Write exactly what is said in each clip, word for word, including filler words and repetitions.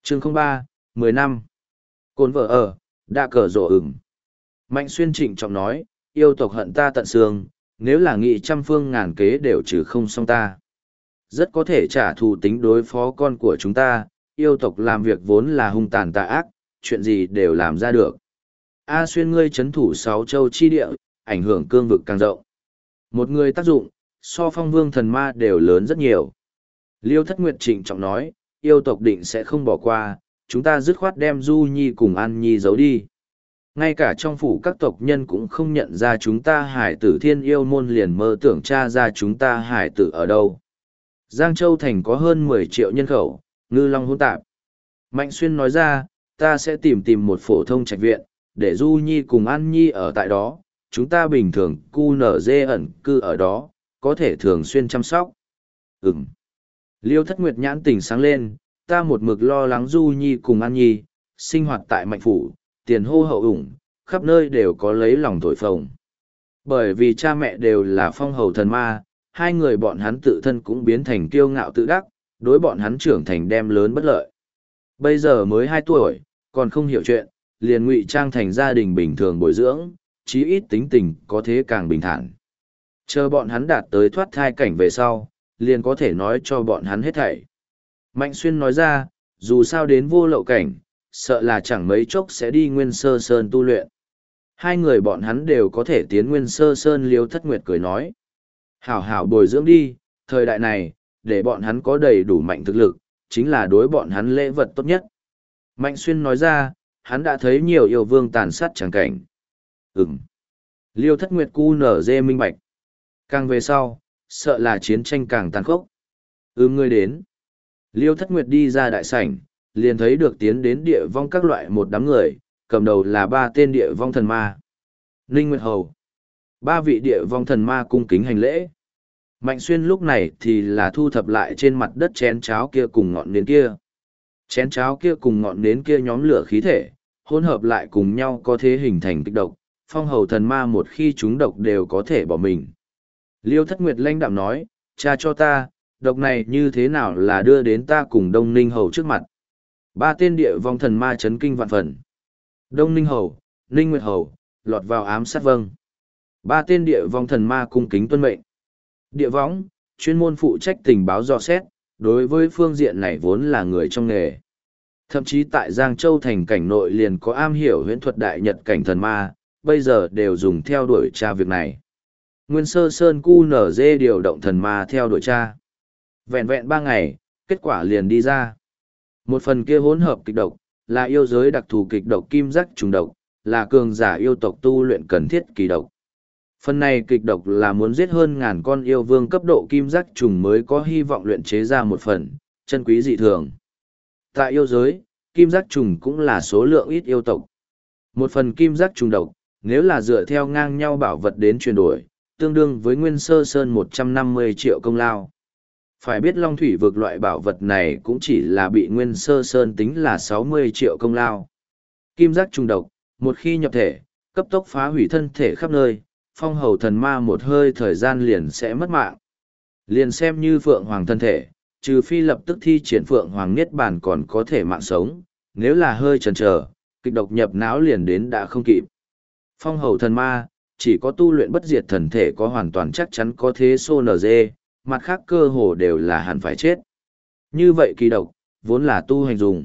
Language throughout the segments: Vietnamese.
chương không ba, mười năm. Cồn vợ ở, đã cờ rộ ửng. Mạnh Xuyên trịnh trọng nói, yêu tộc hận ta tận xương, nếu là nghị trăm phương ngàn kế đều trừ không xong ta. Rất có thể trả thù tính đối phó con của chúng ta, yêu tộc làm việc vốn là hung tàn tà ác, chuyện gì đều làm ra được. A Xuyên ngươi chấn thủ sáu châu chi địa, ảnh hưởng cương vực càng rộng. Một người tác dụng, so phong vương thần ma đều lớn rất nhiều. Liêu Thất Nguyệt trịnh trọng nói, yêu tộc định sẽ không bỏ qua, chúng ta dứt khoát đem Du Nhi cùng An Nhi giấu đi. Ngay cả trong phủ các tộc nhân cũng không nhận ra chúng ta hải tử thiên yêu môn liền mơ tưởng tra ra chúng ta hải tử ở đâu. Giang Châu Thành có hơn mười triệu nhân khẩu, ngư long hỗn tạp. Mạnh Xuyên nói ra, ta sẽ tìm tìm một phổ thông trạch viện, để Du Nhi cùng An Nhi ở tại đó, chúng ta bình thường cu nở dê ẩn cư ở đó, có thể thường xuyên chăm sóc. Ừm. Liêu Thất Nguyệt nhãn tỉnh sáng lên, ta một mực lo lắng Du Nhi cùng An Nhi, sinh hoạt tại Mạnh Phủ, tiền hô hậu ủng, khắp nơi đều có lấy lòng thổi phồng. Bởi vì cha mẹ đều là phong hầu thần ma, hai người bọn hắn tự thân cũng biến thành kiêu ngạo tự đắc, đối bọn hắn trưởng thành đem lớn bất lợi. Bây giờ mới hai tuổi, còn không hiểu chuyện, liền ngụy trang thành gia đình bình thường bồi dưỡng, chí ít tính tình có thế càng bình thản. Chờ bọn hắn đạt tới thoát thai cảnh về sau, liền có thể nói cho bọn hắn hết thảy. Mạnh Xuyên nói ra, dù sao đến vô lậu cảnh, sợ là chẳng mấy chốc sẽ đi Nguyên Sơ Sơn tu luyện. Hai người bọn hắn đều có thể tiến Nguyên Sơ Sơn. Liêu Thất Nguyệt cười nói. Hảo hảo bồi dưỡng đi, thời đại này, để bọn hắn có đầy đủ mạnh thực lực, chính là đối bọn hắn lễ vật tốt nhất. Mạnh Xuyên nói ra, hắn đã thấy nhiều yêu vương tàn sát chẳng cảnh. Ừm. Liêu Thất Nguyệt cu nở dê minh bạch. Càng về sau, sợ là chiến tranh càng tàn khốc. Ừm ngươi đến. Liêu Thất Nguyệt đi ra đại sảnh, liền thấy được tiến đến địa vong các loại một đám người, cầm đầu là ba tên địa vong thần ma. Ninh Nguyệt Hầu. Ba vị địa vong thần ma cung kính hành lễ. Mạnh Xuyên lúc này thì là thu thập lại trên mặt đất chén cháo kia cùng ngọn nến kia. Chén cháo kia cùng ngọn nến kia nhóm lửa khí thể, hỗn hợp lại cùng nhau có thể hình thành kịch độc, phong hầu thần ma một khi chúng độc đều có thể bỏ mình. Liêu Thất Nguyệt lãnh đạm nói, cha cho ta, độc này như thế nào là đưa đến ta cùng Đông Ninh Hầu trước mặt. Ba tên địa vong thần ma chấn kinh vạn phần. Đông Ninh Hầu, Ninh Nguyệt Hầu, lọt vào ám sát vâng. Ba tên địa vong thần ma cung kính tuân mệnh. Địa võng, chuyên môn phụ trách tình báo dò xét, đối với phương diện này vốn là người trong nghề. Thậm chí tại Giang Châu thành cảnh nội liền có am hiểu huyễn thuật đại nhật cảnh thần ma, bây giờ đều dùng theo đuổi tra việc này. Nguyên Sơ Sơn cu nở dê điều động thần ma theo đuổi tra. Vẹn vẹn ba ngày, kết quả liền đi ra. Một phần kia hỗn hợp kịch độc, là yêu giới đặc thù kịch độc kim giác trùng độc, là cường giả yêu tộc tu luyện cần thiết kỳ độc. Phần này kịch độc là muốn giết hơn ngàn con yêu vương cấp độ kim giác trùng mới có hy vọng luyện chế ra một phần, chân quý dị thường. Tại yêu giới, kim giác trùng cũng là số lượng ít yêu tộc. Một phần kim giác trùng độc, nếu là dựa theo ngang nhau bảo vật đến chuyển đổi, tương đương với Nguyên Sơ Sơn một trăm năm mươi triệu công lao. Phải biết Long Thủy vực loại bảo vật này cũng chỉ là bị Nguyên Sơ Sơn tính là sáu mươi triệu công lao. Kim giác trùng độc, một khi nhập thể, cấp tốc phá hủy thân thể khắp nơi, phong hầu thần ma một hơi thời gian liền sẽ mất mạng. Liền xem như Phượng Hoàng thân thể, trừ phi lập tức thi triển Phượng Hoàng Niết Bàn còn có thể mạng sống, nếu là hơi chần chờ, kịch độc nhập não liền đến đã không kịp. Phong hầu thần ma, chỉ có tu luyện bất diệt thần thể có hoàn toàn chắc chắn có thế xô nở dê, mặt khác cơ hồ đều là hẳn phải chết. Như vậy kỳ độc, vốn là tu hành dùng.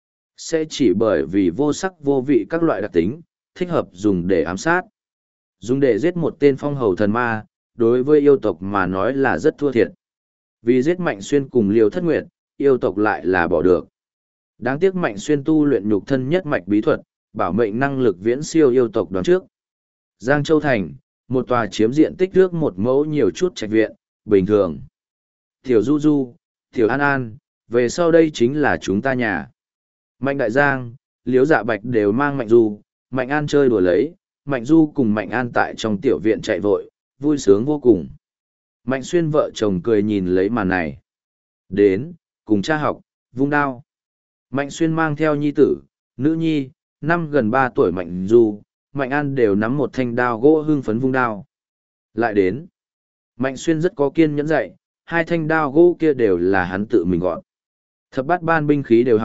Sẽ chỉ bởi vì vô sắc vô vị các loại đặc tính, thích hợp dùng để ám sát. Dùng để giết một tên phong hầu thần ma, đối với yêu tộc mà nói là rất thua thiệt. Vì giết Mạnh Xuyên cùng Liêu Thất Nguyệt, yêu tộc lại là bỏ được. Đáng tiếc Mạnh Xuyên tu luyện nhục thân nhất mạch bí thuật, bảo mệnh năng lực viễn siêu yêu tộc đoán trước. Giang Châu Thành, một tòa chiếm diện tích nước một mẫu nhiều chút trạch viện, bình thường. Tiểu Du Du, Tiểu An An, về sau đây chính là chúng ta nhà. Mạnh Đại Giang, Liễu Dạ Bạch đều mang Mạnh Du, Mạnh An chơi đùa lấy, Mạnh Du cùng Mạnh An tại trong tiểu viện chạy vội, vui sướng vô cùng. Mạnh Xuyên vợ chồng cười nhìn lấy màn này. Đến, cùng cha học, vung đao. Mạnh Xuyên mang theo nhi tử, nữ nhi, năm gần ba tuổi Mạnh Du, Mạnh An đều nắm một thanh đao gỗ hưng phấn vung đao. Lại đến. Mạnh Xuyên rất có kiên nhẫn dạy, hai thanh đao gỗ kia đều là hắn tự mình gọn. Thập bát ban binh khí đều học,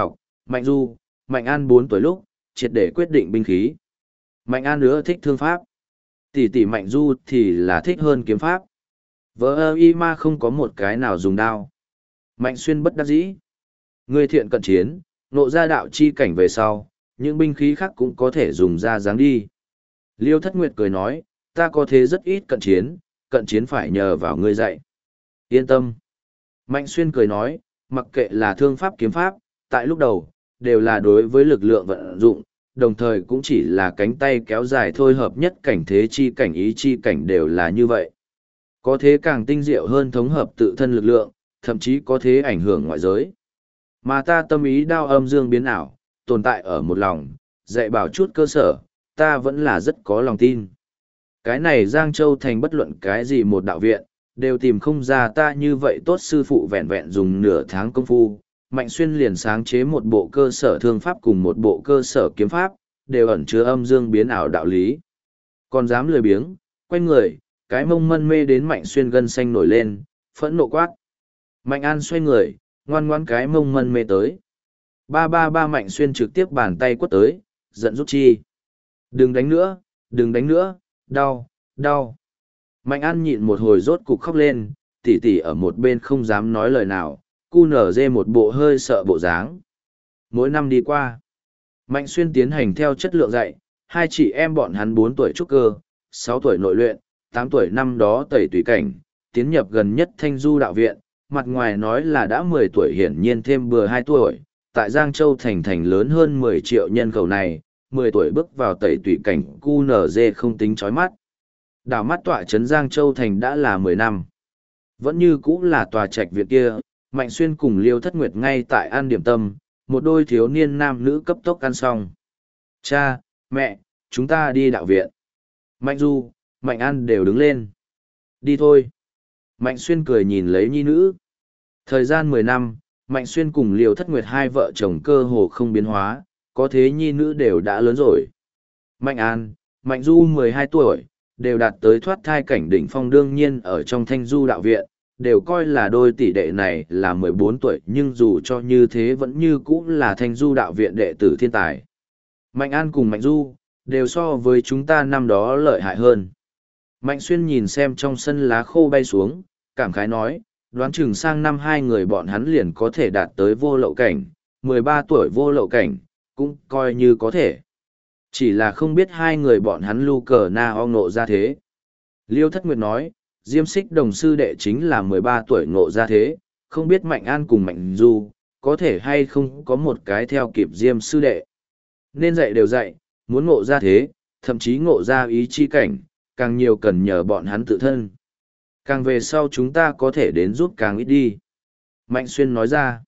Mạnh Du, Mạnh An bốn tuổi lúc, triệt để quyết định binh khí. Mạnh An nữa thích thương pháp. Tỷ tỷ Mạnh Du thì là thích hơn kiếm pháp. Vợ ơ y ma không có một cái nào dùng đao. Mạnh Xuyên bất đắc dĩ. Người thiện cận chiến, nộ ra đạo chi cảnh về sau, những binh khí khác cũng có thể dùng ra dáng đi. Liêu Thất Nguyệt cười nói, ta có thế rất ít cận chiến, cận chiến phải nhờ vào ngươi dạy. Yên tâm. Mạnh Xuyên cười nói, mặc kệ là thương pháp kiếm pháp, tại lúc đầu, đều là đối với lực lượng vận dụng, đồng thời cũng chỉ là cánh tay kéo dài thôi, hợp nhất cảnh thế chi cảnh ý chi cảnh đều là như vậy. Có thế càng tinh diệu hơn thống hợp tự thân lực lượng, thậm chí có thế ảnh hưởng ngoại giới. Mà ta tâm ý đao âm dương biến ảo, tồn tại ở một lòng, dạy bảo chút cơ sở, ta vẫn là rất có lòng tin. Cái này Giang Châu thành bất luận cái gì một đạo viện, đều tìm không ra ta như vậy tốt sư phụ vẹn vẹn dùng nửa tháng công phu. Mạnh Xuyên liền sáng chế một bộ cơ sở thương pháp cùng một bộ cơ sở kiếm pháp, đều ẩn chứa âm dương biến ảo đạo lý. Còn dám lười biếng, quay người, cái mông mân mê đến Mạnh Xuyên gân xanh nổi lên, phẫn nộ quát. Mạnh An xoay người, ngoan ngoan cái mông mân mê tới. Ba ba ba Mạnh Xuyên trực tiếp bàn tay quất tới, giận rút chi. Đừng đánh nữa, đừng đánh nữa, đau, đau. Mạnh An nhịn một hồi rốt cục khóc lên, tỉ tỉ ở một bên không dám nói lời nào, cu nở dê một bộ hơi sợ bộ dáng. Mỗi năm đi qua, Mạnh Xuyên tiến hành theo chất lượng dạy, hai chị em bọn hắn bốn tuổi trúc cơ, sáu tuổi nội luyện, tám tuổi năm đó tẩy tùy cảnh, tiến nhập gần nhất Thanh Du đạo viện, mặt ngoài nói là đã mười tuổi, hiển nhiên thêm bừa hai tuổi, tại Giang Châu thành thành lớn hơn mười triệu nhân khẩu này, mười tuổi bước vào tẩy tùy cảnh cu nở dê không tính chói mắt. Đảo mắt tọa trấn Giang Châu thành đã là mười năm. Vẫn như cũ là tòa trạch viện kia, Mạnh Xuyên cùng Liêu Thất Nguyệt ngay tại ăn điểm tâm, một đôi thiếu niên nam nữ cấp tốc ăn xong. Cha, mẹ, chúng ta đi đạo viện. Mạnh Du, Mạnh An đều đứng lên. Đi thôi. Mạnh Xuyên cười nhìn lấy nhi nữ. Thời gian mười năm, Mạnh Xuyên cùng Liêu Thất Nguyệt hai vợ chồng cơ hồ không biến hóa, có thế nhi nữ đều đã lớn rồi. Mạnh An, Mạnh Du mười hai tuổi, đều đạt tới thoát thai cảnh đỉnh phong, đương nhiên ở trong Thanh Du đạo viện, đều coi là đôi tỷ đệ này là mười bốn tuổi, nhưng dù cho như thế vẫn như cũ là Thanh Du đạo viện đệ tử thiên tài. Mạnh An cùng Mạnh Du, đều so với chúng ta năm đó lợi hại hơn. Mạnh Xuyên nhìn xem trong sân lá khô bay xuống, cảm khái nói, đoán chừng sang năm hai người bọn hắn liền có thể đạt tới vô lậu cảnh, mười ba tuổi vô lậu cảnh, cũng coi như có thể. Chỉ là không biết hai người bọn hắn lu cờ na o ngộ ra thế. Liêu Thất Nguyệt nói, Diêm Xích đồng sư đệ chính là mười ba tuổi ngộ ra thế, không biết Mạnh An cùng Mạnh Du, có thể hay không có một cái theo kịp Diêm sư đệ. Nên dạy đều dạy, muốn ngộ ra thế, thậm chí ngộ ra ý chi cảnh, càng nhiều cần nhờ bọn hắn tự thân. Càng về sau chúng ta có thể đến giúp càng ít đi. Mạnh Xuyên nói ra,